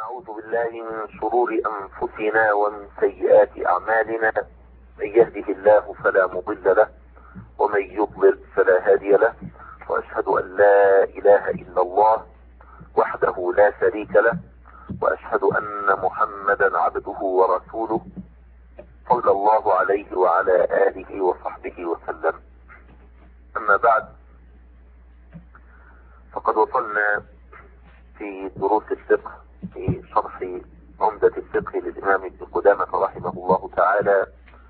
ونعوذ بالله من شرور أنفسنا ومن سيئات أعمالنا. من يهده الله فلا مضل له ومن يضلل فلا هادي له، وأشهد أن لا إله إلا الله وحده لا شريك له، وأشهد أن محمدا عبده ورسوله صلى الله عليه وعلى آله وصحبه وسلم. أما بعد، فقد وصلنا في دروس الفقه في شرح عمدة الفقه للإمام ابن قدامة رحمه الله تعالى.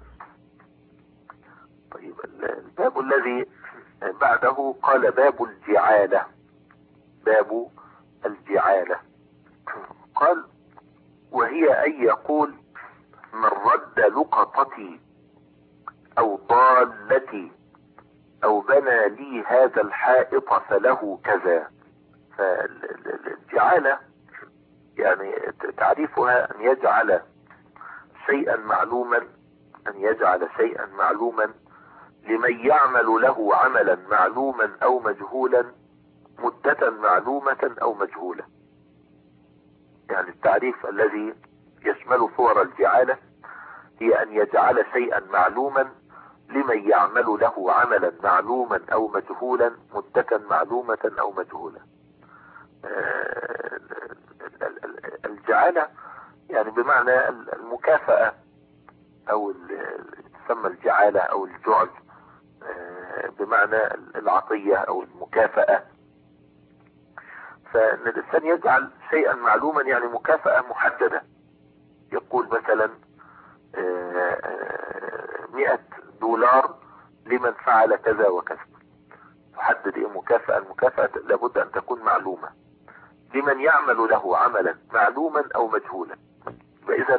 طيب، الباب الذي بعده قال باب الجعالة. باب الجعالة قال: وهي أن يقول: من رد لقطتي أو ضالتي أو بنى لي هذا الحائط فله كذا. فالجعالة يعني تعريفها أن يجعل شيئا معلوما، لمن يعمل له عملا معلوما أو مجهولا مدة معلومة أو مجهولة. يعني التعريف الذي يشمل صور الجعالة هي أن يجعل شيئا معلوما لمن يعمل له عملا معلوما أو مجهولا مدة معلومة أو مجهولة. الجعالة يعني بمعنى المكافأة، أو تسمى الجعالة أو الجعل بمعنى العطية أو المكافأة. فإن الإنسان يجعل شيئا معلوما يعني مكافأة محددة. يقول مثلا $100 لمن فعل كذا وكذا. تحدد ايه مكافأة؟ المكافأة لابد ان تكون معلومة لمن يعمل له عملا معلوما او مجهولا. فاذا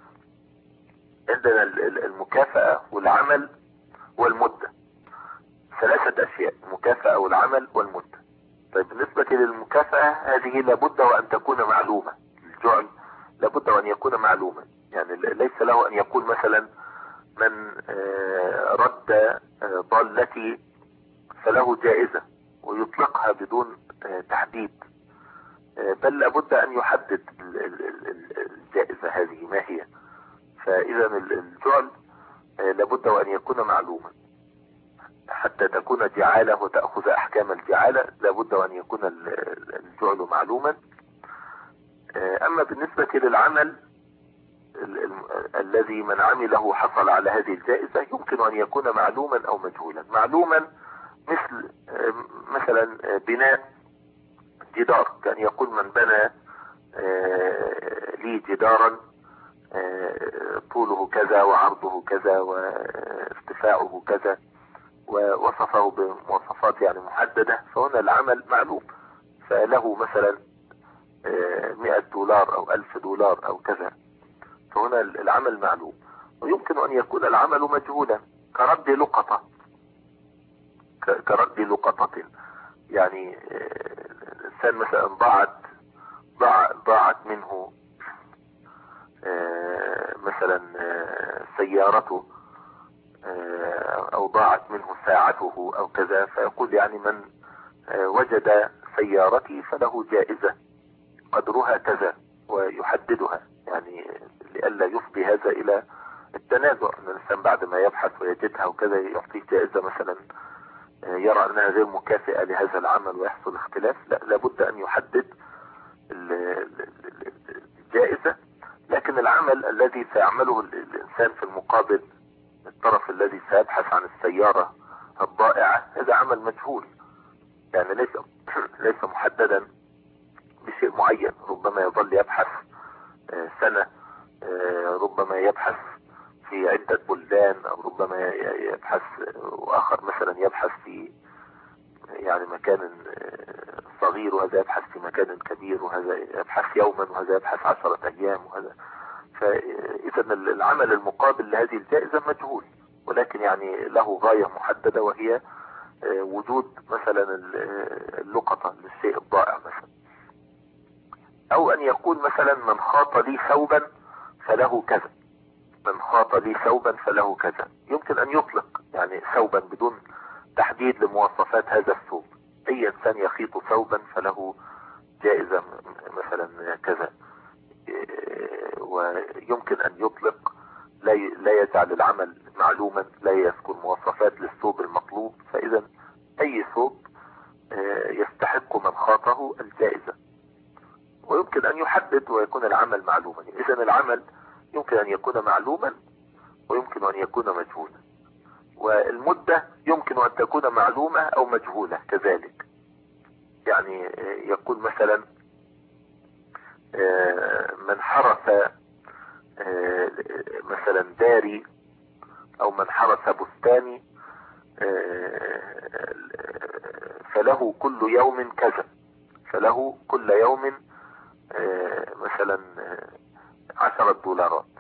عندنا المكافأة والعمل والمدة، ثلاثة اشياء: المكافأة والعمل والمدة. طيب، بالنسبة للمكافأة هذه لابد وان تكون معلومة. الجعل لابد وان يكون معلوما، يعني ليس له ان يقول مثلا: من رد ضالتي فله جائزة، ويطلقها بدون تحديد، بل لابد ان يحدد الجائزة هذه ما هي. فاذا الجعل لابد وان يكون معلوما حتى تكون جعالة وتأخذ احكام الجعالة. لابد وان يكون الجعل معلوما. اما بالنسبة للعمل الذي من عمله حصل على هذه الجائزة، يمكن ان يكون معلوما او مجهولا. معلوما مثلا بناء جدار، كان يقول: من بنى لي جدارا طوله كذا وعرضه كذا وارتفاعه كذا، ووصفه بمواصفات يعني محددة، فهنا العمل معلوم، فله مثلا $100 أو $1000 أو كذا، فهنا العمل معلوم. ويمكن أن يكون العمل مجهولا كرد لقطة. يعني الإنسان مثلا ضاعت منه مثلا سيارته، أو ضاعت منه ساعته أو كذا، فيقول يعني: من وجد سيارتي فله جائزة قدرها كذا، ويحددها، يعني لئلا يفضي هذا إلى التنازع، أن الإنسان بعد ما يبحث ويجدها وكذا يعطيه جائزة مثلا يرى أنها غير مكافئة لهذا العمل ويحصل اختلاف. لا، لابد أن يحدد الجائزة. لكن العمل الذي سيعمله الإنسان في المقابل، الطرف الذي سيبحث عن السيارة الضائعة، هذا عمل مجهول، يعني ليس محددا بشيء معين. ربما يظل يبحث سنة، ربما يبحث في عدة بلدان، أو ربما يبحث، وآخر مثلا يبحث في يعني مكان صغير، وهذا يبحث في مكان كبير، وهذا يبحث يوما، وهذا يبحث 10 أيام، وهذا. فإذا العمل المقابل لهذه الجائزة مجهول، ولكن يعني له غاية محددة، وهي وجود مثلا اللقطة للشيء الضائع مثلا. أو أن يقول مثلا: من خاط لي ثوبا فله كذا. من خاط لي ثوبا فله كذا، يمكن أن يطلق يعني ثوبا بدون تحديد لمواصفات هذا الثوب. أي إنسان يخيط ثوبا فله جائزة مثلا كذا. ويمكن أن يطلق، لا يجعل العمل معلوما، لا يذكر مواصفات للثوب المطلوب. فإذا أي ثوب يستحق من خاطه الجائزة، ويمكن أن يحدد ويكون العمل معلوما. إذا العمل يمكن أن يكون معلوما ويمكن أن يكون مجهولا، والمدة يمكن أن تكون معلومة أو مجهولة كذلك. يعني يقول مثلا من حرس مثلا داري أو من حرس بستاني فله كل يوم كذا، فله كل يوم مثلا $10.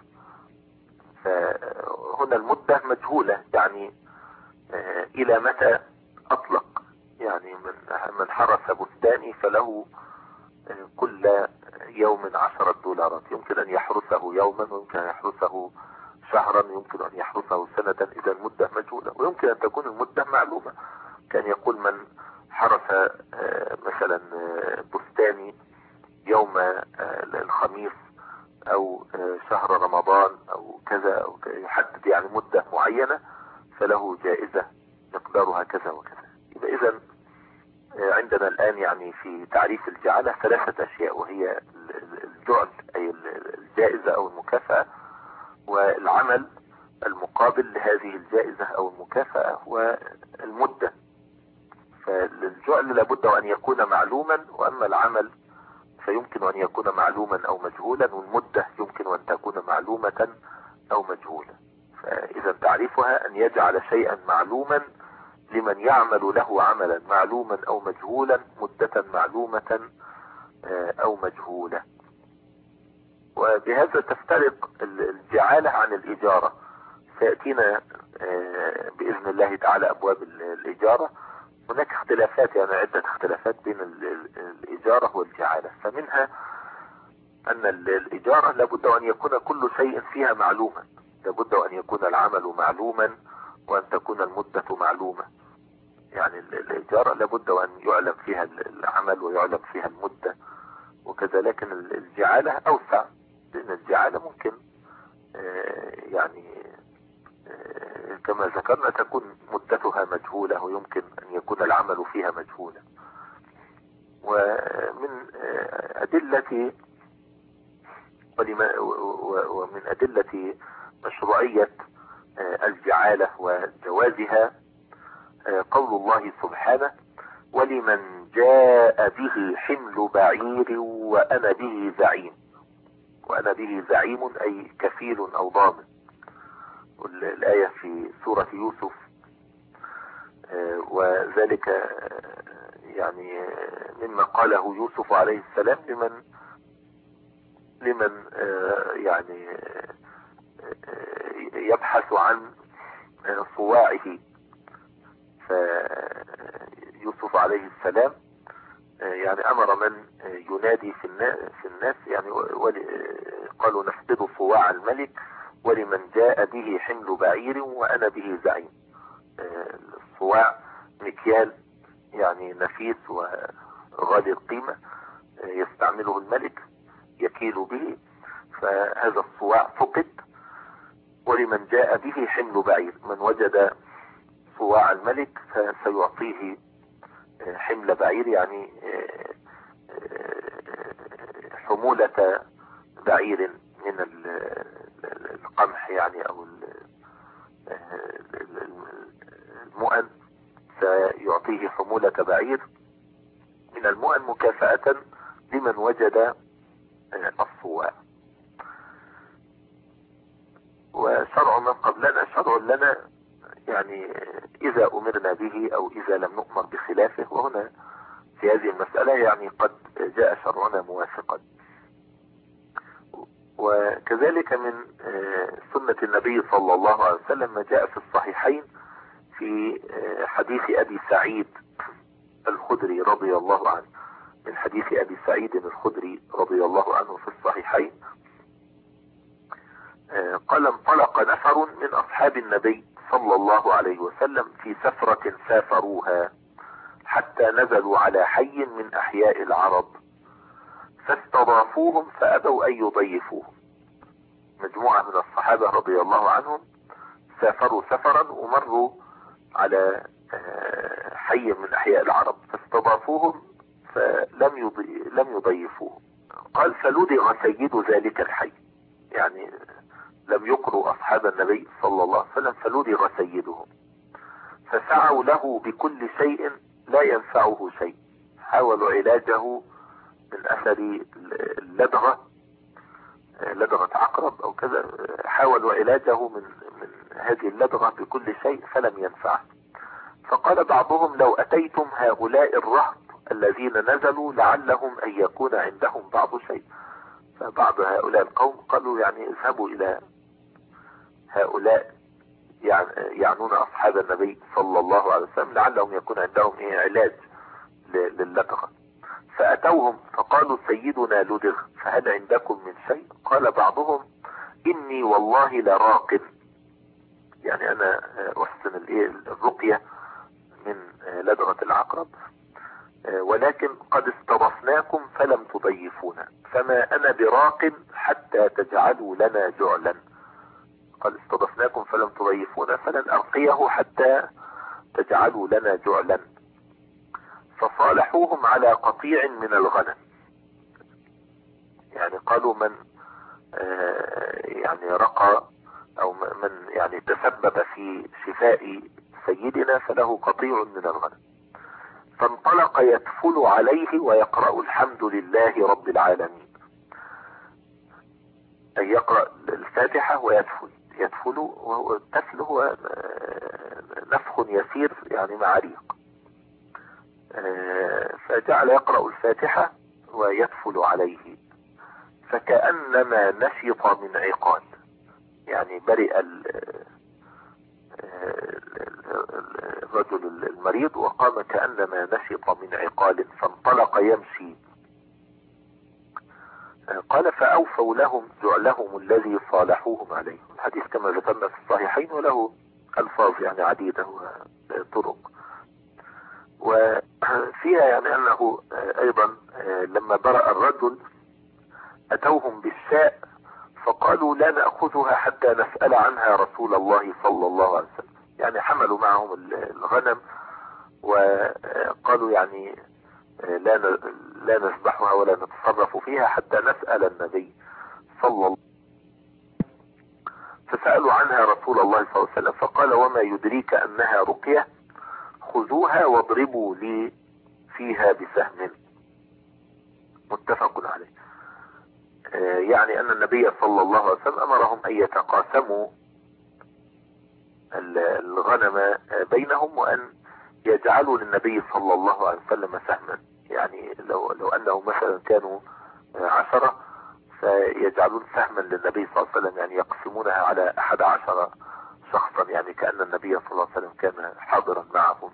فهنا المدة مجهولة، يعني إلى متى أطلق. يعني من حرس بستاني فله كل يوم $10. يمكن أن يحرسه يوما، ويمكن أن يحرسه شهرا، يمكن أن يحرسه سنة. إذا المدة مجهولة. ويمكن أن تكون المدة معلومة، كان يقول من حرس مثلا بستاني يوم الخميس أو شهر رمضان أو كذا، أو يحدد يعني مدة معينة، فله جائزة مقدارها كذا وكذا. إذا عندنا الآن يعني في تعريف الجعالة 3 أشياء، وهي الجعل أي الجائزة أو المكافأة، والعمل المقابل لهذه الجائزة أو المكافأة، والمدة. فالجعل لابد أن يكون معلوما، وأما العمل فيمكن أن يكون معلوما أو مجهولا، والمدة يمكن أن تكون معلومة أو مجهولة. فإذا تعريفها أن يجعل شيئا معلوما لمن يعمل له عملا معلوما أو مجهولا، مدة معلومة أو مجهولة. وبهذا تفترق الجعالة عن الإجارة. سيأتينا بإذن الله تعالى أبواب الإجارة. هناك اختلافات، يعني عدة اختلافات بين الإجارة والجعالة. فمنها أن الإجارة لابد أن يكون كل شيء فيها معلوما، لابد أن يكون العمل معلوما وأن تكون المدة معلومة. يعني الإجارة لابد أن يعلم فيها العمل ويعلم فيها المدة وكذا. لكن الجعالة أوسع، لأن الجعالة ممكن يعني كما ذكرنا تكون مدتها مجهولة، ويمكن أن يكون العمل فيها مجهولا. ومن أدلة مشروعية الجعالة وجوازها قول الله سبحانه: ولمن جاء به حمل بعير وأنا به زعيم. وأنا به زعيم أي كفيل أو ضامن. والآية في سورة يوسف. وذلك يعني مما قاله يوسف عليه السلام لمن يعني يبحث عن صواعه. فيوسف عليه السلام يعني أمر من ينادي في الناس، يعني قالوا نفقد صواع الملك ولمن جاء به حمل بعير وأنا به زعيم. الصواع مكيال يعني نفيس وغالي القيمة، يستعمله الملك يكيل به، فهذا الصواع فقد. ولمن جاء به حمل بعير، من وجد صواع الملك فسيعطيه حمل بعير، يعني حمولة بعير من القمح، يعني او المؤن، سيعطيه حمولة بعير من المؤن مكافأة لمن وجد الصواع. وشرع من قبلنا شرع لنا، يعني إذا أمرنا به أو إذا لم نؤمر بخلافه. وهنا في هذه المسألة يعني قد جاء شرعنا موافقا. وكذلك من سنة النبي صلى الله عليه وسلم ما جاء في الصحيحين في حديث أبي سعيد الخدري رضي الله عنه. من حديث أبي سعيد الخدري رضي الله عنه في الصحيحين قال: انطلق نفر من أصحاب النبي صلى الله عليه وسلم في سفرة سافروها حتى نزلوا على حي من أحياء العرب، فاستضافوهم فأبوا أن يضيفوهم، مجموعة من الصحابة رضي الله عنهم سافروا سفرا ومروا على حي من أحياء العرب فاستضافوهم لم يضيفوهم. قال فلدغ سيد ذلك الحي، يعني لم يقروا أصحاب النبي صلى الله عليه وسلم، فلدغ سيدهم فسعوا له بكل شيء لا ينفعه شيء. حاولوا علاجه من أثر اللدغة، لدغة عقرب أو كذا، حاولوا علاجه من هذه اللدغة بكل شيء فلم ينفع. فقال بعضهم لو أتيتم هؤلاء الرهط الذين نزلوا لعلهم أن يكون عندهم بعض شيء. فبعض هؤلاء القوم قالوا يعني اذهبوا إلى هؤلاء يعنون أصحاب النبي صلى الله عليه وسلم لعلهم يكون عندهم علاج للدغة. فأتوهم فقالوا سيدنا لدغ فهل عندكم من شيء؟ قال بعضهم إني والله لراق، يعني أنا أحسن الرقية من لدغة العقرب، ولكن قد استضفناكم فلم تضيفونا، فما أنا براق حتى تجعلوا لنا جعلا. قد استضفناكم فلم تضيفونا فلن أرقيه حتى تجعلوا لنا جعلا. فصالحوهم على قطيع من الغنم، يعني قالوا من يعني رقى أو من يعني تسبب في شفاء سيدنا فله قطيع من الغنم. فانطلق يتفل عليه ويقرأ الحمد لله رب العالمين، أي يقرأ الفاتحة ويتفل. يتفل وهو التفل هو نفخ يسير يعني مع ريق، فجعل يقرأ الفاتحة ويتفل عليه فكأنما نشط من عقال، يعني برئ الرجل المريض وقام كأنما نشط من عقال فانطلق يمشي. قال فأوفوا لهم جعلهم الذي صالحوهم عليه. الحديث كما ذكرنا في الصحيحين وله ألفاظ يعني عديدة وطرق، وفيها يعني أنه أيضا لما برأ الرجل أتوهم بالشاء فقالوا لا نأخذها حتى نسأل عنها رسول الله صلى الله عليه وسلم، يعني حملوا معهم الغنم وقالوا يعني لا نذبحها ولا نتصرف فيها حتى نسأل النبي صلى الله عليه وسلم. فسألوا عنها رسول الله صلى الله عليه وسلم فقال وما يدريك أنها رقية، خذوها واضربوا لي فيها بسهم. متفق عليه. يعني أن النبي صلى الله عليه وسلم أمرهم أن يتقاسموا الغنم بينهم وأن يجعلوا للنبي صلى الله عليه وسلم سهما، يعني لو أنهم مثلا كانوا 10 فيجعلون سهما للنبي صلى الله عليه وسلم، يعني يقسمونها على 11 شخصا، يعني كأن النبي صلى الله عليه وسلم كان حاضرا معهم،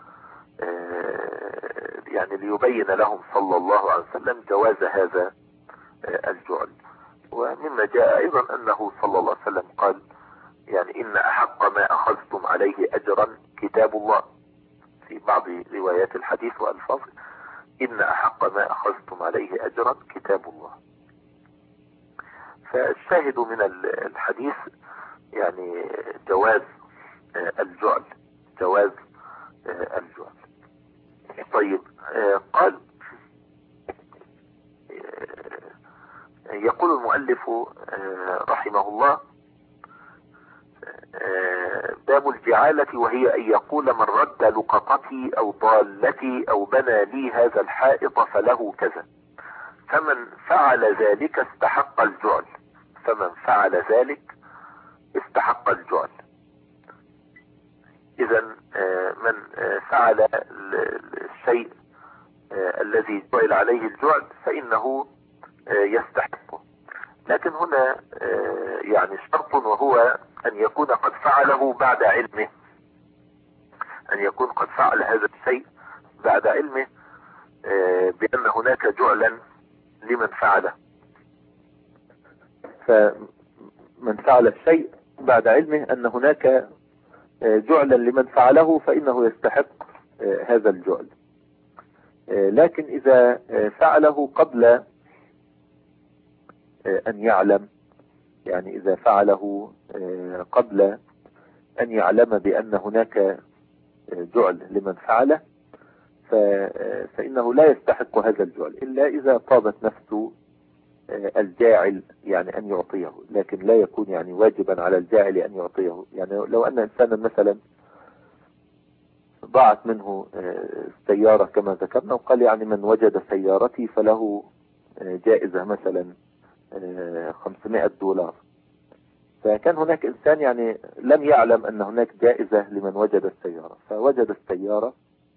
يعني ليبين لهم صلى الله عليه وسلم جواز هذا الجعل. ومما جاء أيضا أنه صلى الله عليه وسلم قال يعني إن أحق ما أخذتم عليه أجرا كتاب الله، في بعض روايات الحديث وألفاظ إن أحق ما أخذتم عليه أجرا كتاب الله. فالشاهد من الحديث يعني جواز الجعل، جواز الجعل. طيب قال يقول المؤلف رحمه الله باب الجعالة، وهي أن يقول من رد لقطتي أو ضالتي أو بنى لي هذا الحائط فله كذا، فمن فعل ذلك استحق الجعل. فمن فعل ذلك استحق الجعل. إذا من فعل الشيء الذي جعل عليه الجعل فإنه يستحقه. لكن هنا يعني شرط، وهو أن يكون قد فعله بعد علمه، أن يكون قد فعل هذا الشيء بعد علمه بأن هناك جعلا لمن فعله. فمن فعل الشيء بعد علمه أن هناك جعلا لمن فعله فإنه يستحق هذا الجعل. لكن إذا فعله قبل أن يعلم، يعني إذا فعله قبل أن يعلم بأن هناك جعل لمن فعله فإنه لا يستحق هذا الجعل إلا إذا طابت نفسه الجاعل يعني أن يعطيه، لكن لا يكون يعني واجبا على الجاعل أن يعطيه. يعني لو أن إنسانا مثلا ضاعت منه السيارة كما ذكرنا وقال يعني من وجد سيارتي فله جائزة مثلا $500، فكان هناك إنسان يعني لم يعلم أن هناك جائزة لمن وجد السيارة، فوجد السيارة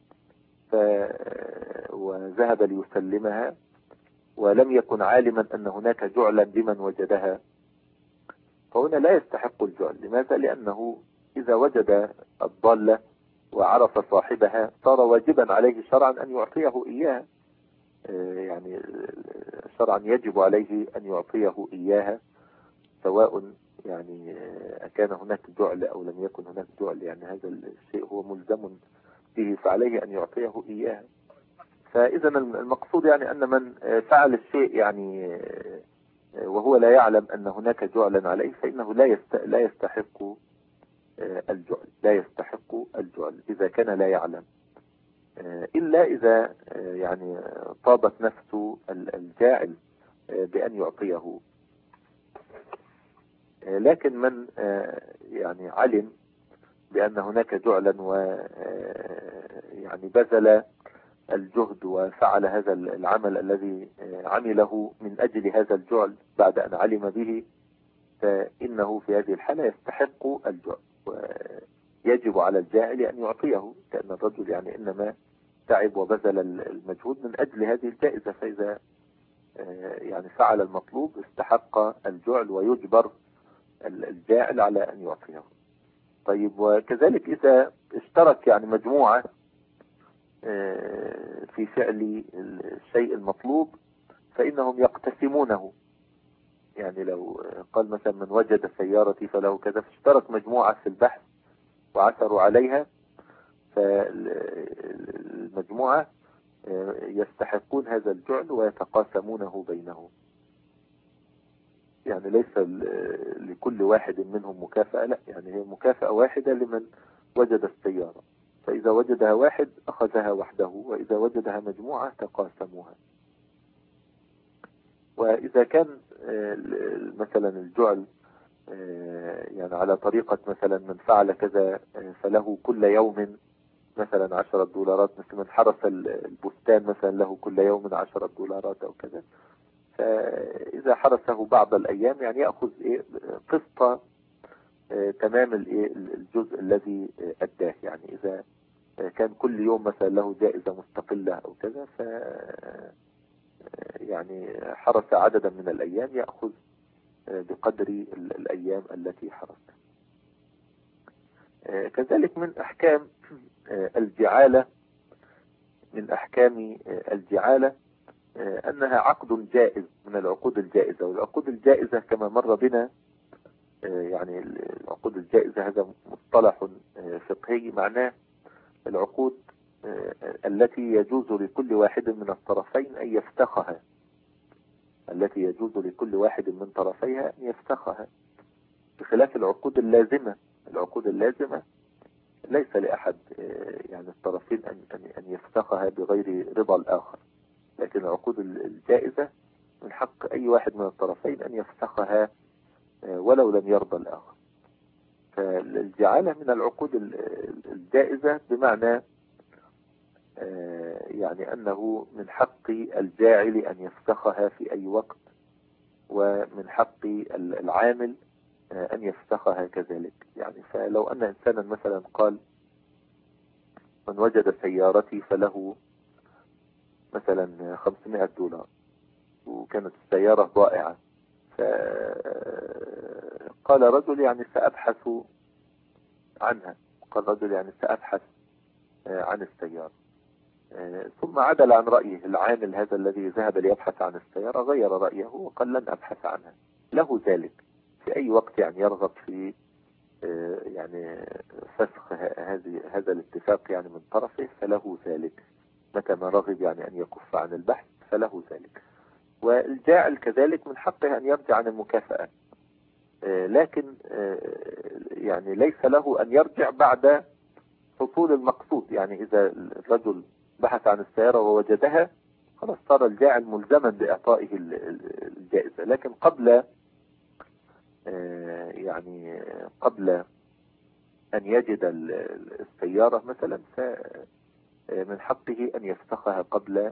وذهب ليسلمها ولم يكن عالما أن هناك جعلا لمن وجدها، فهنا لا يستحق الجعل. لماذا؟ لأنه إذا وجد الضالة وعرف صاحبها صار واجبا عليه شرعا أن يعطيه إياها، يعني شرعا يجب عليه أن يعطيه إياها سواء يعني أكان هناك جعل أو لم يكن هناك جعل، يعني هذا الشيء هو ملزم به فعليه أن يعطيه إياها. فإذا المقصود يعني أن من فعل الشيء يعني وهو لا يعلم أن هناك جعلا عليه فإنه لا يستحق الجعل، لا يستحق الجعل إذا كان لا يعلم، إلا إذا يعني طابت نفس الجاعل بأن يعطيه. لكن من يعني علم بأن هناك جعلا ويعني بذل الجهد وفعل هذا العمل الذي عمله من أجل هذا الجعل بعد أن علم به، فإنه في هذه الحالة يستحق الجعل ويجب على الجاعل أن يعطيه، لأن الرجل يعني إنما تعب وبذل المجهود من أجل هذه الجائزة، فإذا يعني فعل المطلوب استحق الجعل ويجبر الجاعل على أن يعطيه. طيب، وكذلك إذا اشترك يعني مجموعة في فعل الشيء المطلوب فإنهم يقتسمونه. يعني لو قال مثلا من وجد سيارتي فله كذا، فاشترك مجموعة في البحث وعثروا عليها، فالمجموعة يستحقون هذا الجعل ويتقاسمونه بينهم. يعني ليس لكل واحد منهم مكافأة، لا، يعني هي مكافأة واحدة لمن وجد السيارة، فإذا وجدها واحد أخذها وحده، وإذا وجدها مجموعة تقاسموها. وإذا كان مثلا الجعل يعني على طريقة مثلا من فعل كذا فله كل يوم مثلا $10، مثل من حرس البستان مثلا له كل يوم $10 أو كذا، فإذا حرسه بعض الأيام يعني يأخذ قسط تمام الجزء الذي أداه. يعني إذا كان كل يوم مثلا له جائزة مستقلة أو كذا، ف يعني حرس عددا من الأيام يأخذ بقدر الأيام التي حرسها. كذلك من أحكام الجعالة، من أحكام الجعالة أنها عقد جائز من العقود الجائزة. والعقود الجائزة كما مر بنا يعني العقود الجائزة هذا مصطلح فقهي، معناه العقود التي يجوز لكل واحد من الطرفين أن يفسخها، التي يجوز لكل واحد من طرفيها أن يفسخها، بخلاف العقود اللازمة. العقود اللازمة ليس لأحد يعني الطرفين أن يفسخها بغير رضا الآخر، لكن العقود الجائزة من حق أي واحد من الطرفين أن يفسخها ولو لم يرضى الآخر. فالجعالة من العقود الجائزة بمعنى يعني أنه من حق الجاعل أن يفسخها في أي وقت، ومن حق العامل أن يفسخها كذلك. يعني فلو أن إنسانا مثلا قال من وجد سيارتي فله مثلا $500 وكانت السيارة ضائعة، فقال رجل يعني سأبحث عنها، قال رجل يعني سأبحث عن السيارة، ثم عدل عن رأيه العامل هذا الذي ذهب ليبحث عن السيارة، غير رأيه وقال لن أبحث عنها. له ذلك في أي وقت يعني يرغب في يعني فسخ هذا الاتفاق يعني من طرفه، فله ذلك متى ما رغب يعني أن يكف عن البحث فله ذلك. والجاعل كذلك من حقه أن يرجع عن المكافأة، لكن يعني ليس له أن يرجع بعد حصول المقصود. يعني إذا الرجل بحث عن السيارة ووجدها خلاص صار الجاعل ملزما بإعطائه الجائزة. لكن قبل يعني قبل أن يجد السيارة مثلا فمن حقه أن يفسخها قبل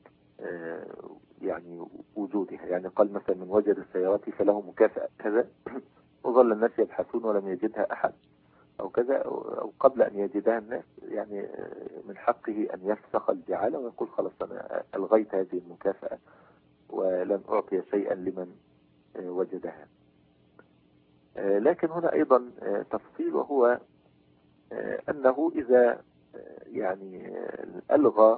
يعني وجودها. يعني قال مثلا من وجد السيارات فله مكافأة كذا وظل الناس يبحثون ولم يجدها أحد أو كذا، أو قبل أن يجدها الناس، يعني من حقه أن يفسخ الجعالة ويقول خلاص أنا ألغيت هذه المكافأة ولن أعطي شيئا لمن وجدها. لكن هنا أيضا تفصيل، وهو أنه إذا يعني ألغى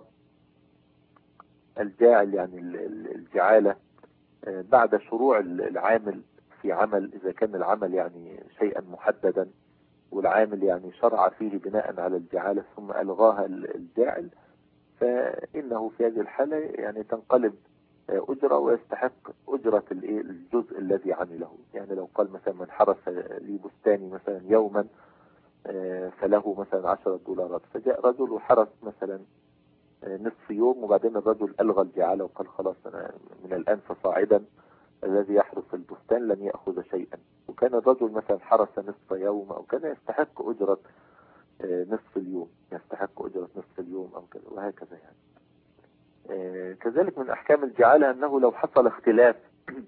الجاعل يعني الجعالة بعد شروع العامل في عمل، إذا كان العمل يعني شيئا محددا والعامل يعني شرع فيه بناء على الجعالة ثم ألغاها الجاعل، فإنه في هذه الحالة يعني تنقلب أجرة ويستحق أجرة الجزء الذي عمله. يعني لو قال مثلا من حرس لي بستاني مثلا يوما فله مثلا $10، فجاء رجل وحرس مثلا نصف يوم، وبعدين الرجل ألغى الجعالة وقال خلاص أنا من الآن فصاعدا الذي يحرس البستان لن يأخذ شيئا، وكان الرجل مثلا حرس نصف يوم أو كذا يستحق أجرة نصف اليوم، يستحق أجرة نصف اليوم أو كذا، وهكذا يعني. كذلك من أحكام الجعالة أنه لو حصل اختلاف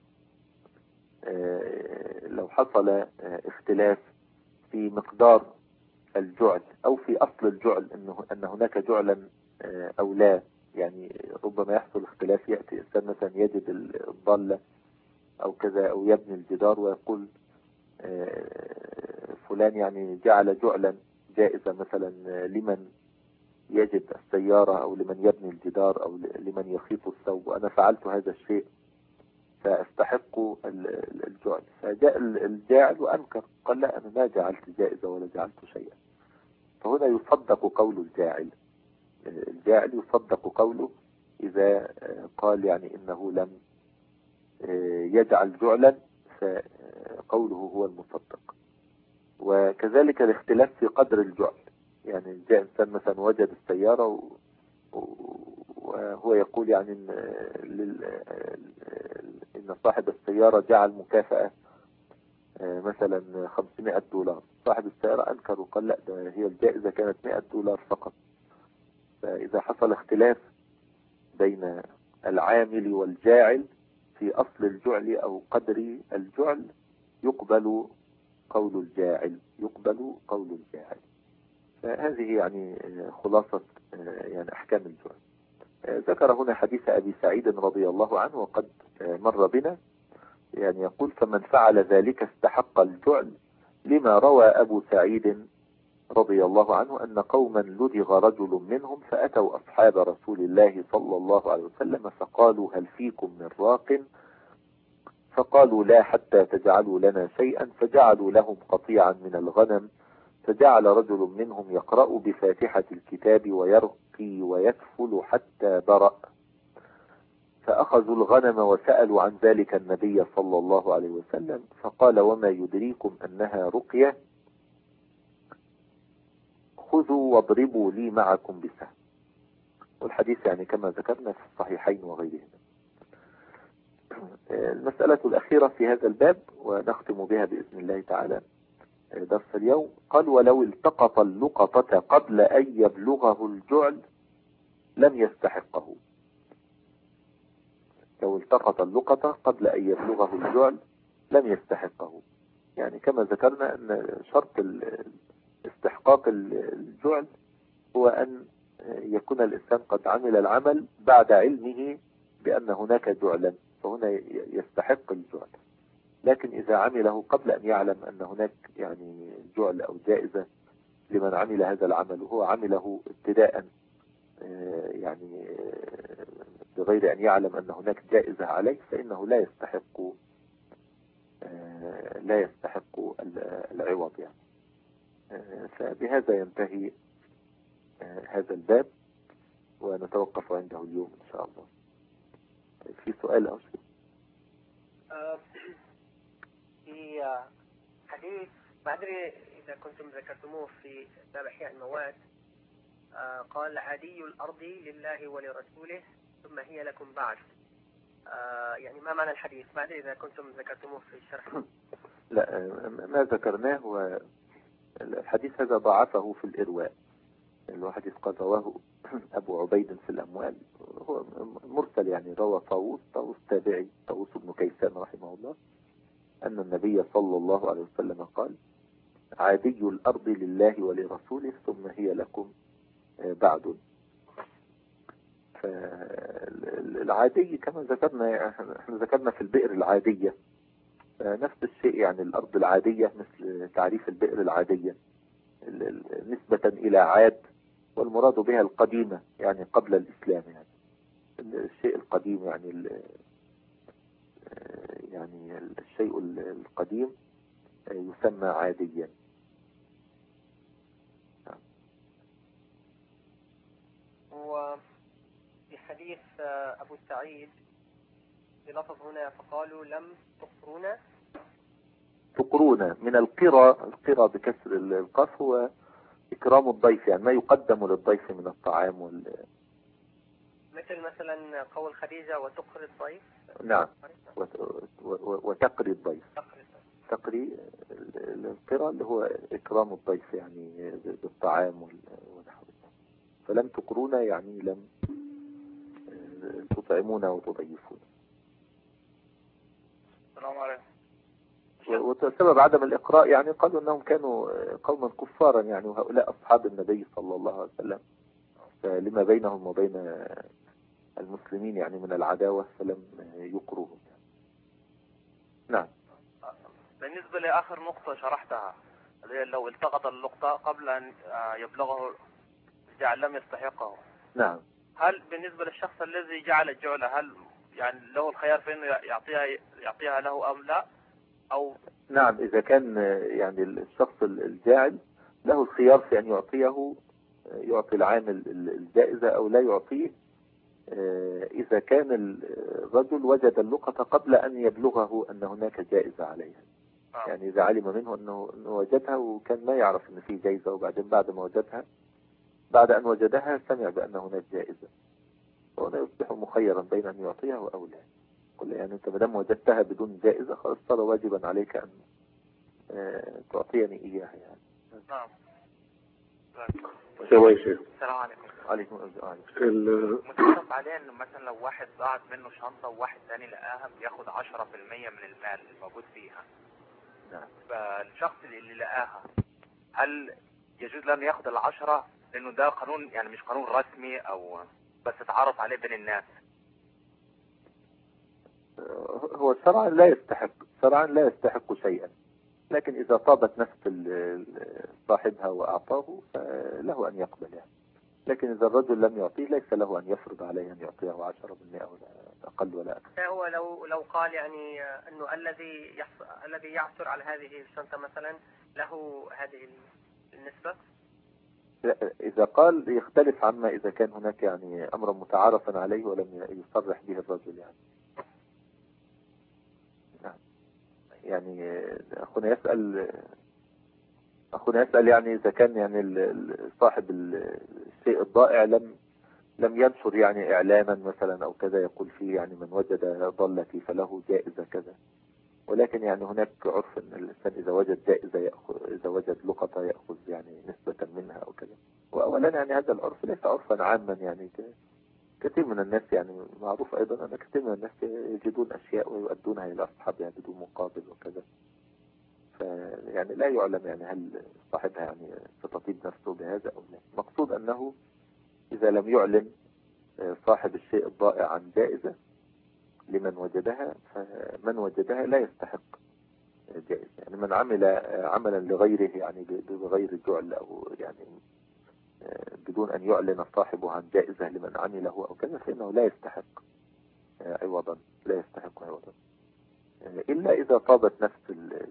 في مقدار الجعل أو في أصل الجعل، أن هناك جعلا أو لا، يعني ربما يحصل اختلاف، يأتي إنسان مثلا يجد الضالة أو كذا أو يبني الجدار ويقول فلان يعني جعل جعلا جائزة مثلا لمن يجد السيارة أو لمن يبني الجدار أو لمن يخيط الثوب، وأنا فعلت هذا الشيء فاستحق الجعل. فجاء الجاعل وأنكر قال لا أنا ما جعلت جائزة ولا جعلت شيئا. فهنا يصدق قول الجاعل يصدق قوله إذا قال يعني إنه لم يجعل جعلا، فقوله هو المصدق. وكذلك الاختلاف في قدر الجعل، يعني جاء إنسان مثلا وجد السيارة وهو يقول يعني إن صاحب السيارة جعل مكافأة مثلا $500. صاحب السيارة أنكر وقال لا ده هي الجائزة كانت $100 فقط. فإذا حصل اختلاف بين العامل والجاعل في أصل الجعل أو قدر الجعل يقبل قول الجاعل. فهذه يعني خلاصة يعني أحكام الجعل. ذكر هنا حديث أبي سعيد رضي الله عنه وقد مر بنا، يعني يقول فمن فعل ذلك استحق الجعل، لما روى أبو سعيد رضي الله عنه أن قوما لدغ رجل منهم فأتوا أصحاب رسول الله صلى الله عليه وسلم فقالوا هل فيكم من راق؟ فقالوا لا حتى تجعلوا لنا شيئا، فجعلوا لهم قطيعا من الغنم، فجعل رجل منهم يقرأ بفاتحة الكتاب ويرقي ويكفل حتى برأ، فأخذوا الغنم وسألوا عن ذلك النبي صلى الله عليه وسلم فقال وما يدريكم أنها رقية، خذوا واضربوا لي معكم بسهم. والحديث يعني كما ذكرنا في الصحيحين وغيرهما. المسألة الأخيرة في هذا الباب ونختم بها بإذن الله تعالى درس اليوم، قال ولو التقط اللقطة قبل أن يبلغه الجعل لم يستحقه. لو التقط اللقطة قبل أن يبلغه الجعل لم يستحقه، يعني كما ذكرنا أن شرط استحقاق الجعل هو أن يكون الإنسان قد عمل العمل بعد علمه بأن هناك جعلا، فهنا يستحق الجعل. لكن إذا عمله قبل أن يعلم أن هناك يعني جعل أو جائزة لمن عمل هذا العمل وهو عمله ابتداء يعني بغير أن يعلم أن هناك جائزة عليه، فإنه لا يستحق العوض يعني. فبهذا ينتهي هذا الباب ونتوقف عنده اليوم إن شاء الله. في سؤال أو شيء؟ في حديث ما أدري إذا كنتم ذكرتموه في باب إحياء المواد، قال عادي الأرض لله ولرسوله ثم هي لكم بعد. يعني ما معنى الحديث؟ ما أدري إذا كنتم ذكرتموه في الشرح. لا، ما ذكرناه. والحديث هذا ضعفه في الإرواء، الحديث قد رواه أبو عبيد في الأموال، هو مرسل، يعني روى طاووس تابعي، طاووس بن كيسان رحمه الله، أن النبي صلى الله عليه وسلم قال عادي الأرض لله ولرسوله ثم هي لكم بعد. فالعادي كما ذكرنا، احنا ذكرنا في البئر العادية نفس الشيء، يعني الأرض العادية مثل تعريف البئر العادية نسبة إلى عاد، والمراد بها القديمة يعني قبل الإسلام، يعني الشيء القديم، يعني الشيء القديم يسمى عاديا. وفي حديث أبو سعيد بلفظ هنا فقالوا لم تقرون من القرى بكسر القاف هو إكرام الضيف، يعني ما يقدم للضيف من الطعام مثلا قول خديجة وتقري الضيف. نعم، وتقري الضيف. تقري القرى اللي هو إكرام الضيف يعني بالطعام ونحوه. فلم تقرونا يعني لم تطعمونا وتضيفونا. السلام عليكم. وسبب عدم الإقراء يعني قالوا أنهم كانوا قوما كفارا، يعني وهؤلاء أصحاب النبي صلى الله عليه وسلم، فلما بينهم وبين المسلمين يعني من العداوة فلم يقروهم يعني. نعم. بالنسبة لآخر نقطة شرحتها، لو التقط اللقطة قبل أن يبلغه الجعل لم يستحقه. نعم. هل بالنسبة للشخص الذي جعل الجعلة هل يعني له الخيار في أنه يعطيها له أم لا؟ أو نعم، إذا كان يعني الشخص الجاعل له الخيار في أن يعطي العامل الجائزة أو لا يعطيه، إذا كان الرجل وجد اللقطة قبل أن يبلغه أن هناك جائزة عليها. يعني إذا علم منه أنه وجدها وكان ما يعرف أن فيه جائزة، وبعدين بعد أن وجدها سمع بأن هناك جائزة، فهنا يصبح مخيرا بين أن يعطيها أو لا. يعني أنت مدام وجدتها بدون جائزة خلاص صار واجبا عليك أن تعطيني إياها يعني. نعم. السلام عليكم. عليكم السلام. متفق عليه انه مثلا لو واحد ضاعت منه شنطة وواحد ثاني لقاها بياخد 10% من المال الموجود فيها. نعم. فالشخص اللي لقاها هل يجوز له انه ياخد 10 لانه ده قانون يعني مش قانون رسمي او بس اتعرف عليه بين الناس؟ هو شرعا لا يستحق شيئا، لكن إذا طابت نفس صاحبها وأعطاه فله أن يقبل يعني. لكن إذا الرجل لم يعطيه ليس له أن يفرض عليه أن يعطيه 10% أو أقل ولا أكثر. هو لو قال يعني أنه الذي يعثر على هذه الشنطة مثلا له هذه النسبة. إذا قال يختلف عما إذا كان هناك يعني أمر متعارفا عليه ولم يصرح به الرجل يعني. يعني أخونا يسأل يعني إذا كان يعني صاحب الشيء الضائع لم ينشر يعني إعلانا مثلا أو كذا يقول فيه يعني من وجد ضالتي فله جائزة كذا، ولكن يعني هناك عرف أن الإنسان إذا وجد جائزة إذا وجد لقطة يأخذ يعني نسبة منها أو كذا. وأولا يعني هذا العرف ليس عرفا عاما، يعني كثير من الناس يعني معروف أيضا أن كثير من الناس يجدون أشياء ويؤدونها إلى أصحابها بدون مقابل وكذا، فيعني لا يعلم يعني هل صاحبها يعني ستطيب نفسه بهذا أو لا. مقصود أنه إذا لم يعلن صاحب الشيء الضائع عن جائزة لمن وجدها فمن وجدها لا يستحق جائزة. يعني من عمل عملا لغيره يعني بغير جعل أو يعني بدون أن يعلن صاحبه عن جائزة لمن عمله أو كذا فإنه لا يستحق عوضا، إلا إذا طابت نفس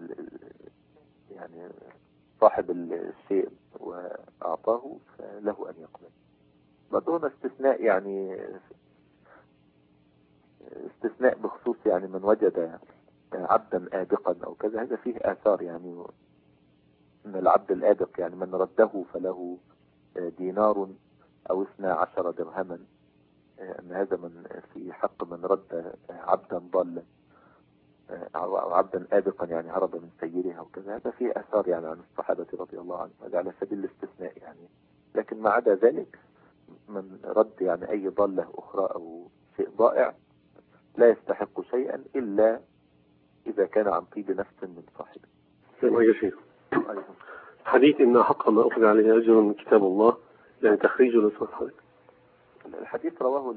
يعني صاحب الشيء وأعطاه فله أن يقبل. بدون استثناء يعني استثناء بخصوص يعني من وجد عبدا آبقا أو كذا، هذا فيه آثار يعني أن العبد الآبق يعني من رده فله دينار أو 12 درهما، أن هذا من في حق من رد عبدا ضالا أو عبدا آبقا يعني هرب من سيده أو كذا. هذا فيه آثار يعني عن الصحابة رضي الله عنهم، هذا على سبيل الاستثناء يعني. لكن ما عدا ذلك من رد يعني أي ضالة أخرى أو شيء ضائع لا يستحق شيئا إلا إذا كان عن طيب نفس من صاحبه. يا شيخ، حديث إن حق ما أخذ عليه أجر من كتاب الله، يعني تخريجه لسورة حضرتك. الحديث رواه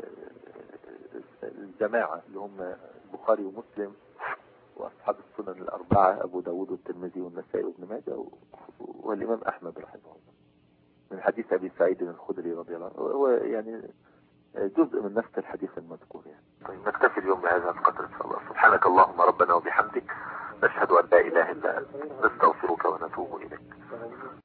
الجماعة اللي هم البخاري ومسلم وأصحاب السنن الأربعة، أبو داود والترمذي والنسائي وابن ماجه والإمام أحمد رحمه الله، من حديث أبي سعيد الخدري رضي الله عنه، هو يعني جزء من نفس الحديث المذكور يعني. طيب نكتفي اليوم بهذا القدر إن شاء الله. سبحانك اللهم ربنا وبحمدك، نشهد أن لا إله إلا أنت، نستغفرك ونتوب إليك.